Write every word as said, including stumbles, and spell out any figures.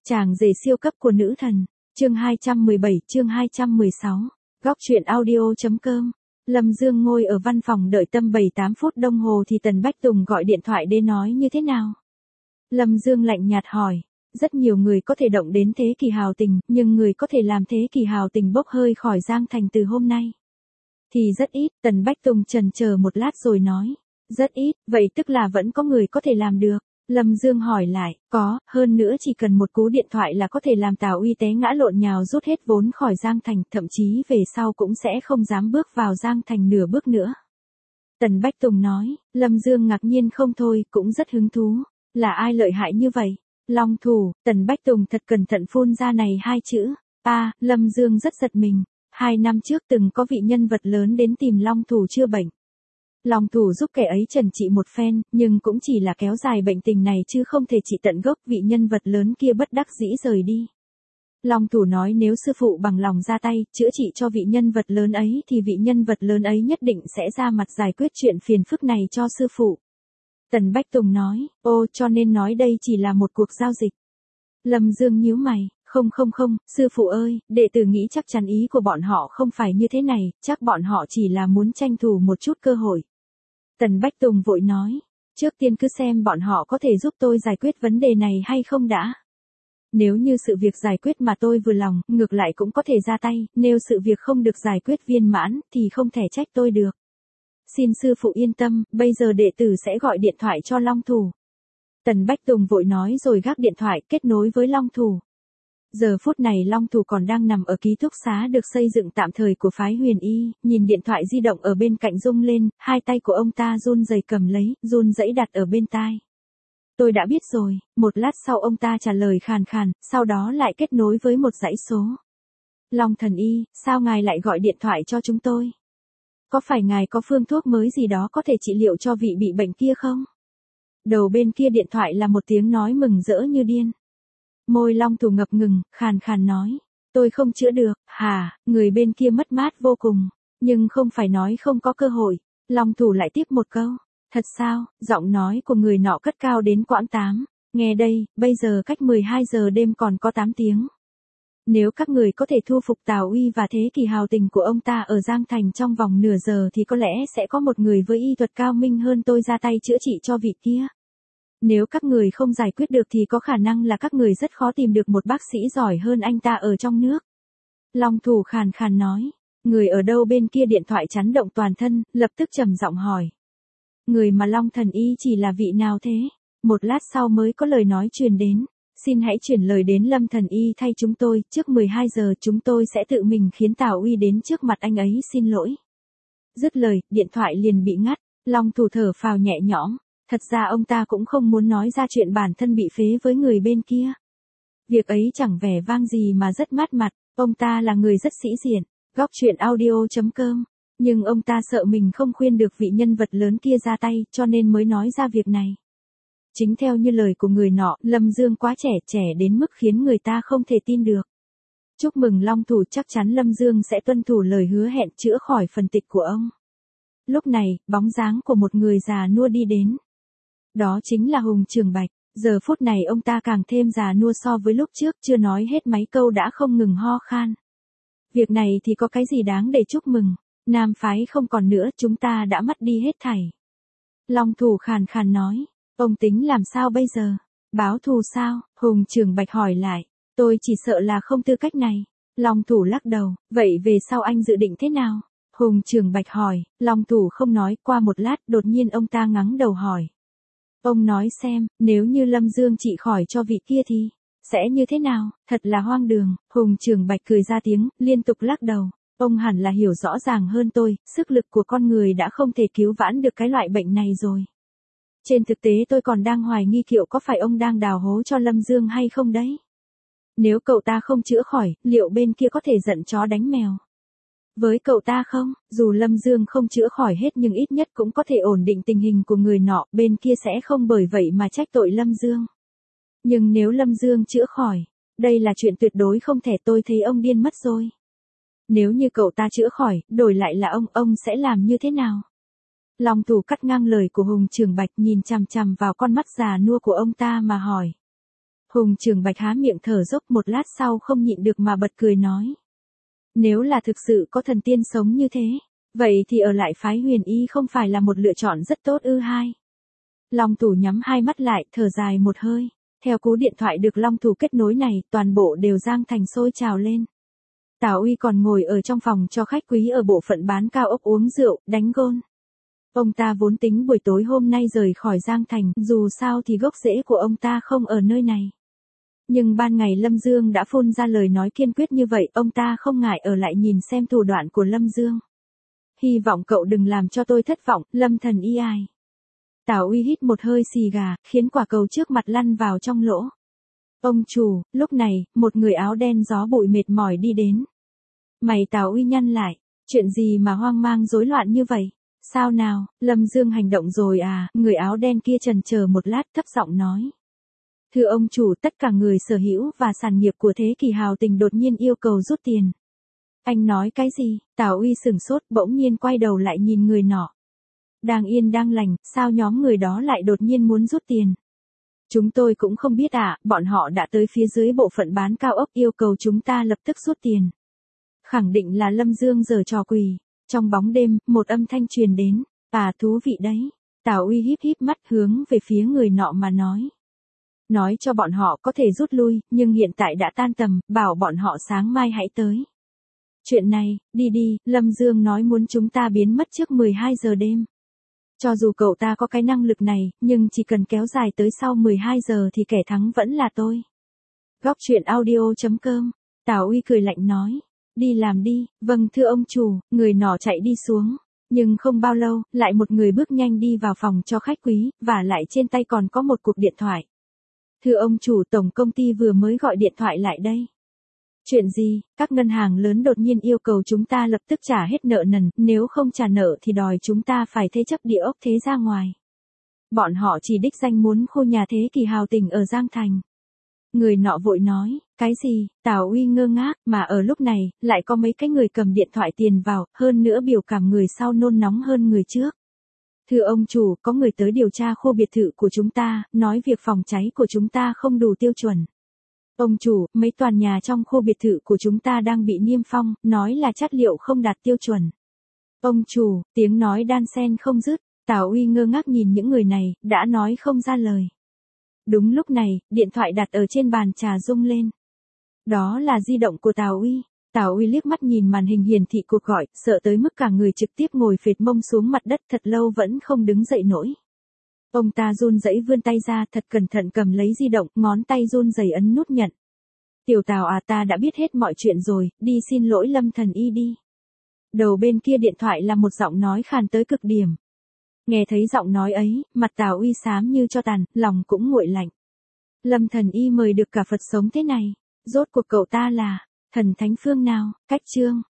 Chàng rể siêu cấp của nữ thần, chương hai trăm mười bảy, chương hai trăm mười sáu, góc truyện audio.com. Lâm Dương ngồi ở văn phòng đợi tâm bảy tám phút đồng hồ thì Tần Bách Tùng gọi điện thoại đến nói như thế nào. Lâm Dương lạnh nhạt hỏi, rất nhiều người có thể động đến thế kỷ hào tình, nhưng người có thể làm thế kỷ hào tình bốc hơi khỏi Giang Thành từ hôm nay thì rất ít. Tần Bách Tùng chần chờ một lát rồi nói, rất ít, vậy tức là vẫn có người có thể làm được. Lâm Dương hỏi lại, có, hơn nữa chỉ cần một cú điện thoại là có thể làm Tào Uy té ngã lộn nhào rút hết vốn khỏi Giang Thành, thậm chí về sau cũng sẽ không dám bước vào Giang Thành nửa bước nữa. Tần Bách Tùng nói. Lâm Dương ngạc nhiên không thôi, cũng rất hứng thú. Là ai lợi hại như vậy? Long thủ. Tần Bách Tùng thật cẩn thận phun ra này hai chữ. À, Lâm Dương rất giật mình. Hai năm trước từng có vị nhân vật lớn đến tìm Long thủ chữa bệnh. Long thủ giúp kẻ ấy trần trị một phen, nhưng cũng chỉ là kéo dài bệnh tình này chứ không thể trị tận gốc. Vị nhân vật lớn kia bất đắc dĩ rời đi. Long thủ nói nếu sư phụ bằng lòng ra tay, chữa trị cho vị nhân vật lớn ấy thì vị nhân vật lớn ấy nhất định sẽ ra mặt giải quyết chuyện phiền phức này cho sư phụ. Tần Bách Tùng nói, ô cho nên nói đây chỉ là một cuộc giao dịch. Lâm Dương nhíu mày, không không không, sư phụ ơi, đệ tử nghĩ chắc chắn ý của bọn họ không phải như thế này, chắc bọn họ chỉ là muốn tranh thủ một chút cơ hội. Tần Bách Tùng vội nói, trước tiên cứ xem bọn họ có thể giúp tôi giải quyết vấn đề này hay không đã. Nếu như sự việc giải quyết mà tôi vừa lòng, ngược lại cũng có thể ra tay, nếu sự việc không được giải quyết viên mãn, thì không thể trách tôi được. Xin sư phụ yên tâm, bây giờ đệ tử sẽ gọi điện thoại cho Long thủ. Tần Bách Tùng vội nói rồi gác điện thoại, kết nối với Long thủ. Giờ phút này Long thủ còn đang nằm ở ký túc xá được xây dựng tạm thời của phái Huyền Y, nhìn điện thoại di động ở bên cạnh rung lên, hai tay của ông ta run rẩy cầm lấy, run rẩy đặt ở bên tai. Tôi đã biết rồi. Một lát sau ông ta trả lời khàn khàn, sau đó lại kết nối với một dãy số. Long thần y, sao ngài lại gọi điện thoại cho chúng tôi? Có phải ngài có phương thuốc mới gì đó có thể trị liệu cho vị bị bệnh kia không? Đầu bên kia điện thoại là một tiếng nói mừng rỡ như điên. Môi Long thủ ngập ngừng, khàn khàn nói. Tôi không chữa được. Hả? Người bên kia mất mát vô cùng. Nhưng không phải nói không có cơ hội. Long thủ lại tiếp một câu. Thật sao? Giọng nói của người nọ cất cao đến quãng tám. Nghe đây, bây giờ cách mười hai giờ đêm còn có tám tiếng. Nếu các người có thể thu phục Tào Uy và thế kỷ hào tình của ông ta ở Giang Thành trong vòng nửa giờ thì có lẽ sẽ có một người với y thuật cao minh hơn tôi ra tay chữa trị cho vị kia. Nếu các người không giải quyết được thì có khả năng là các người rất khó tìm được một bác sĩ giỏi hơn anh ta ở trong nước. Long thủ khàn khàn nói. Người ở đâu bên kia điện thoại chấn động toàn thân, lập tức trầm giọng hỏi. Người mà Long thần y chỉ là vị nào thế? Một lát sau mới có lời nói truyền đến. Xin hãy chuyển lời đến Lâm thần y thay chúng tôi, trước mười hai giờ chúng tôi sẽ tự mình khiến Tào Uy đến trước mặt anh ấy xin lỗi. Dứt lời, điện thoại liền bị ngắt. Long thủ thở phào nhẹ nhõm. Thật ra ông ta cũng không muốn nói ra chuyện bản thân bị phế với người bên kia. Việc ấy chẳng vẻ vang gì mà rất mát mặt, ông ta là người rất sĩ diện. Góc truyện audio.com. Nhưng ông ta sợ mình không khuyên được vị nhân vật lớn kia ra tay, cho nên mới nói ra việc này. Chính theo như lời của người nọ, Lâm Dương quá trẻ, trẻ đến mức khiến người ta không thể tin được. Chúc mừng Long thủ, chắc chắn Lâm Dương sẽ tuân thủ lời hứa hẹn chữa khỏi phần tịch của ông. Lúc này, bóng dáng của một người già nua đi đến. Đó chính là Hùng Trường Bạch. Giờ phút này ông ta càng thêm già nua so với lúc trước, chưa nói hết mấy câu đã không ngừng ho khan. Việc này thì có cái gì đáng để chúc mừng. Nam phái không còn nữa, chúng ta đã mất đi hết thảy. Long thủ khàn khàn nói. Ông tính làm sao bây giờ? Báo thù sao? Hùng Trường Bạch hỏi lại. Tôi chỉ sợ là không tư cách này. Long thủ lắc đầu. Vậy về sau anh dự định thế nào? Hùng Trường Bạch hỏi. Long thủ không nói, qua một lát đột nhiên ông ta ngắng đầu hỏi. Ông nói xem, nếu như Lâm Dương trị khỏi cho vị kia thì sẽ như thế nào? Thật là hoang đường. Hùng Trường Bạch cười ra tiếng, liên tục lắc đầu. Ông hẳn là hiểu rõ ràng hơn tôi, sức lực của con người đã không thể cứu vãn được cái loại bệnh này rồi. Trên thực tế tôi còn đang hoài nghi liệu có phải ông đang đào hố cho Lâm Dương hay không đấy. Nếu cậu ta không chữa khỏi, liệu bên kia có thể giận chó đánh mèo với cậu ta không? Dù Lâm Dương không chữa khỏi hết nhưng ít nhất cũng có thể ổn định tình hình của người nọ, bên kia sẽ không bởi vậy mà trách tội Lâm Dương. Nhưng nếu Lâm Dương chữa khỏi, đây là chuyện tuyệt đối không thể, tôi thấy ông điên mất rồi. Nếu như cậu ta chữa khỏi, đổi lại là ông, ông sẽ làm như thế nào? Long thủ cắt ngang lời của Hùng Trường Bạch, nhìn chằm chằm vào con mắt già nua của ông ta mà hỏi. Hùng Trường Bạch há miệng thở dốc một lát sau không nhịn được mà bật cười nói. Nếu là thực sự có thần tiên sống như thế, vậy thì ở lại phái Huyền Y không phải là một lựa chọn rất tốt ư hai. Long Thủ nhắm hai mắt lại, thở dài một hơi. Theo cú điện thoại được Long Thủ kết nối này, toàn bộ đều Giang Thành sôi trào lên. Tào Uy còn ngồi ở trong phòng cho khách quý ở bộ phận bán cao ốc uống rượu, đánh gôn. Ông ta vốn tính buổi tối hôm nay rời khỏi Giang Thành, dù sao thì gốc rễ của ông ta không ở nơi này. Nhưng ban ngày Lâm Dương đã phun ra lời nói kiên quyết như vậy, ông ta không ngại ở lại nhìn xem thủ đoạn của Lâm Dương. Hy vọng cậu đừng làm cho tôi thất vọng, Lâm Thần Y ai. Tào Uy hít một hơi xì gà, khiến quả cầu trước mặt lăn vào trong lỗ. Ông chủ, lúc này, một người áo đen gió bụi mệt mỏi đi đến. Mày Tào Uy nhăn lại, chuyện gì mà hoang mang rối loạn như vậy? Sao nào, Lâm Dương hành động rồi à? Người áo đen kia chần chờ một lát thấp giọng nói. Thưa ông chủ, tất cả người sở hữu và sản nghiệp của Thế Kỷ Hào Tình đột nhiên yêu cầu rút tiền. Anh nói cái gì? Tào Uy sửng sốt, bỗng nhiên quay đầu lại nhìn người nọ. Đang yên đang lành, sao nhóm người đó lại đột nhiên muốn rút tiền? Chúng tôi cũng không biết ạ, à, bọn họ đã tới phía dưới bộ phận bán cao ốc yêu cầu chúng ta lập tức rút tiền. Khẳng định là Lâm Dương giở trò quỷ. Trong bóng đêm, một âm thanh truyền đến. À, thú vị đấy. Tào Uy híp híp mắt hướng về phía người nọ mà nói. Nói cho bọn họ có thể rút lui, nhưng hiện tại đã tan tầm, bảo bọn họ sáng mai hãy tới. Chuyện này, đi đi, Lâm Dương nói muốn chúng ta biến mất trước mười hai giờ đêm. Cho dù cậu ta có cái năng lực này, nhưng chỉ cần kéo dài tới sau mười hai giờ thì kẻ thắng vẫn là tôi. Góc truyện audio chấm com. Tào Uy cười lạnh nói. Đi làm đi, vâng thưa ông chủ, người nọ chạy đi xuống. Nhưng không bao lâu, lại một người bước nhanh đi vào phòng cho khách quý, và lại trên tay còn có một cuộc điện thoại. Thưa ông chủ, tổng công ty vừa mới gọi điện thoại lại đây. Chuyện gì? Các ngân hàng lớn đột nhiên yêu cầu chúng ta lập tức trả hết nợ nần, nếu không trả nợ thì đòi chúng ta phải thế chấp địa ốc thế ra ngoài. Bọn họ chỉ đích danh muốn khu nhà Thế Kỷ Hào Tình ở Giang Thành. Người nọ vội nói, cái gì? Tào Uy ngơ ngác, mà ở lúc này, lại có mấy cái người cầm điện thoại tiền vào, hơn nữa biểu cảm người sau nôn nóng hơn người trước. Thưa ông chủ, có người tới điều tra khu biệt thự của chúng ta, nói việc phòng cháy của chúng ta không đủ tiêu chuẩn. Ông chủ, mấy tòa nhà trong khu biệt thự của chúng ta đang bị niêm phong, nói là chất liệu không đạt tiêu chuẩn. Ông chủ, tiếng nói đan xen không dứt, Tào Uy ngơ ngác nhìn những người này, đã nói không ra lời. Đúng lúc này, điện thoại đặt ở trên bàn trà rung lên. Đó là di động của Tào Uy. Tào Uy liếc mắt nhìn màn hình hiển thị cuộc gọi, sợ tới mức cả người trực tiếp ngồi phệt mông xuống mặt đất thật lâu vẫn không đứng dậy nổi. Ông ta run rẩy vươn tay ra thật cẩn thận cầm lấy di động, ngón tay run rẩy ấn nút nhận. Tiểu Tào à, ta đã biết hết mọi chuyện rồi, đi xin lỗi Lâm Thần Y đi. Đầu bên kia điện thoại là một giọng nói khàn tới cực điểm. Nghe thấy giọng nói ấy, mặt Tào Uy xám như cho tàn, lòng cũng nguội lạnh. Lâm Thần Y mời được cả Phật sống thế này, rốt cuộc cậu ta là thần thánh phương nào? Cách chương